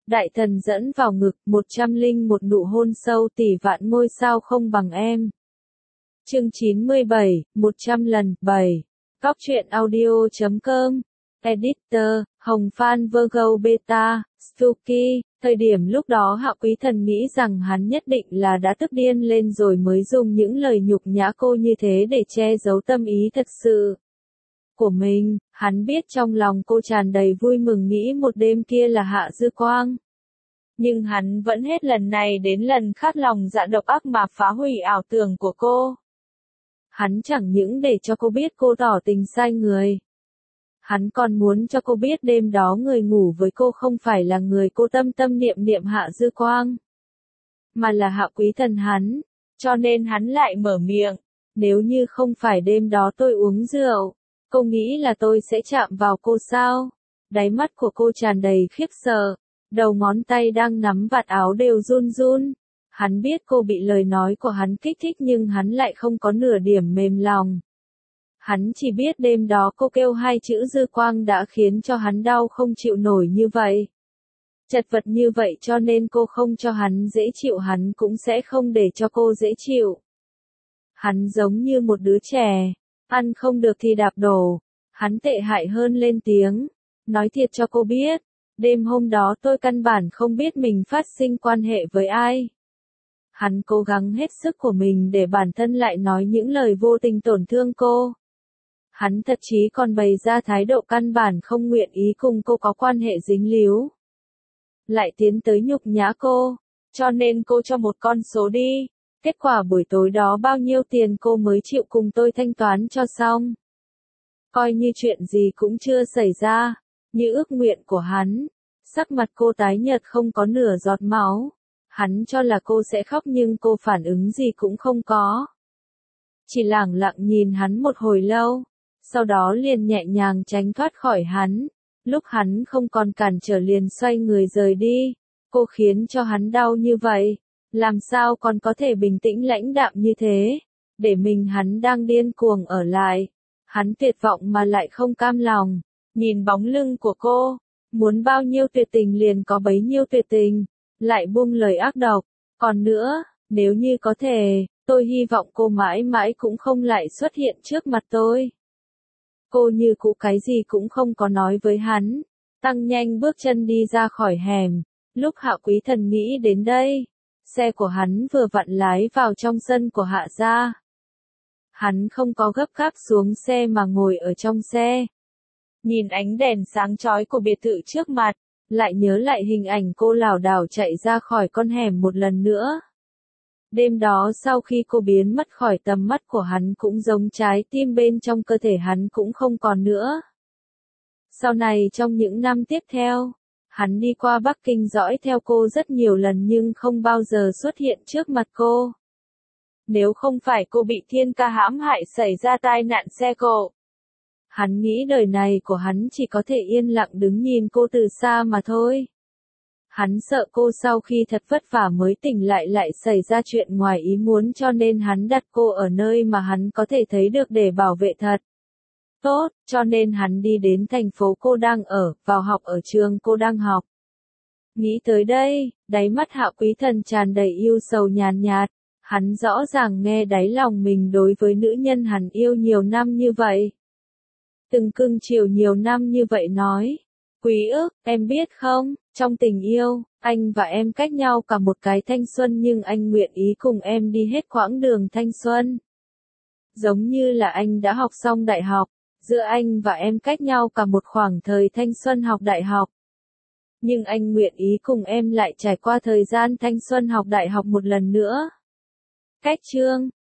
Đại thần dẫn vào ngực, 101 nụ hôn sâu tỷ vạn ngôi sao không bằng em. Chương 97, 100 lần, 7. Góc truyện audio.com. Editor, Hồng Phan Virgo Beta, Stucky. Thời điểm lúc đó Hạo Quý Thần nghĩ rằng hắn nhất định là đã tức điên lên rồi mới dùng những lời nhục nhã cô như thế để che giấu tâm ý thật sự của mình. Hắn biết trong lòng cô tràn đầy vui mừng nghĩ một đêm kia là Hạ Dư Quang. Nhưng hắn vẫn hết lần này đến lần khác lòng dạ độc ác mà phá hủy ảo tưởng của cô. Hắn chẳng những để cho cô biết cô tỏ tình sai người. Hắn còn muốn cho cô biết đêm đó người ngủ với cô không phải là người cô tâm tâm niệm niệm Hạ Dư Quang, mà là Hạo Quý Thần hắn. Cho nên hắn lại mở miệng, nếu như không phải đêm đó tôi uống rượu, cô nghĩ là tôi sẽ chạm vào cô sao? Đáy mắt của cô tràn đầy khiếp sợ, đầu ngón tay đang nắm vạt áo đều run run. Hắn biết cô bị lời nói của hắn kích thích nhưng hắn lại không có nửa điểm mềm lòng. Hắn chỉ biết đêm đó cô kêu hai chữ Dư Quang đã khiến cho hắn đau không chịu nổi như vậy. Chật vật như vậy cho nên cô không cho hắn dễ chịu, hắn cũng sẽ không để cho cô dễ chịu. Hắn giống như một đứa trẻ, ăn không được thì đạp đổ. Hắn tệ hại hơn lên tiếng, nói thiệt cho cô biết, đêm hôm đó tôi căn bản không biết mình phát sinh quan hệ với ai. Hắn cố gắng hết sức của mình để bản thân lại nói những lời vô tình tổn thương cô. Hắn thậm chí còn bày ra thái độ căn bản không nguyện ý cùng cô có quan hệ dính líu. Lại tiến tới nhục nhã cô, cho nên cô cho một con số đi. Kết quả buổi tối đó bao nhiêu tiền cô mới chịu cùng tôi thanh toán cho xong. Coi như chuyện gì cũng chưa xảy ra, như ước nguyện của hắn. Sắc mặt cô tái nhợt không có nửa giọt máu. Hắn cho là cô sẽ khóc nhưng cô phản ứng gì cũng không có. Chỉ lẳng lặng nhìn hắn một hồi lâu, sau đó liền nhẹ nhàng tránh thoát khỏi hắn. Lúc hắn không còn cản trở liền xoay người rời đi. Cô khiến cho hắn đau như vậy, làm sao còn có thể bình tĩnh lãnh đạm như thế, để mình hắn đang điên cuồng ở lại. Hắn tuyệt vọng mà lại không cam lòng, nhìn bóng lưng của cô, muốn bao nhiêu tuyệt tình liền có bấy nhiêu tuyệt tình, lại buông lời ác độc. Còn nữa, nếu như có thể, tôi hy vọng cô mãi mãi cũng không lại xuất hiện trước mặt tôi. Cô như cũ cái gì cũng không có nói với hắn, tăng nhanh bước chân đi ra khỏi hẻm. Lúc Hạo Quý Thần nghĩ đến đây, xe của hắn vừa vặn lái vào trong sân của Hạ gia. Hắn không có gấp gáp xuống xe mà ngồi ở trong xe. Nhìn ánh đèn sáng chói của biệt thự trước mặt, lại nhớ lại hình ảnh cô lảo đảo chạy ra khỏi con hẻm một lần nữa. Đêm đó sau khi cô biến mất khỏi tầm mắt của hắn cũng giống trái tim bên trong cơ thể hắn cũng không còn nữa. Sau này trong những năm tiếp theo, hắn đi qua Bắc Kinh dõi theo cô rất nhiều lần nhưng không bao giờ xuất hiện trước mặt cô. Nếu không phải cô bị Thiên Ca hãm hại xảy ra tai nạn xe cộ, hắn nghĩ đời này của hắn chỉ có thể yên lặng đứng nhìn cô từ xa mà thôi. Hắn sợ cô sau khi thật vất vả mới tỉnh lại xảy ra chuyện ngoài ý muốn cho nên hắn đặt cô ở nơi mà hắn có thể thấy được để bảo vệ thật tốt, cho nên hắn đi đến thành phố cô đang ở, vào học ở trường cô đang học. Nghĩ tới đây, đáy mắt Hạo Quý Thần tràn đầy yêu sầu nhàn nhạt. Hắn rõ ràng nghe đáy lòng mình đối với nữ nhân hắn yêu nhiều năm như vậy. Từng cưng chiều nhiều năm như vậy nói. Quý ức, em biết không, trong tình yêu, anh và em cách nhau cả một cái thanh xuân nhưng anh nguyện ý cùng em đi hết quãng đường thanh xuân. Giống như là anh đã học xong đại học, giữa anh và em cách nhau cả một khoảng thời thanh xuân học đại học. Nhưng anh nguyện ý cùng em lại trải qua thời gian thanh xuân học đại học một lần nữa. Cách chương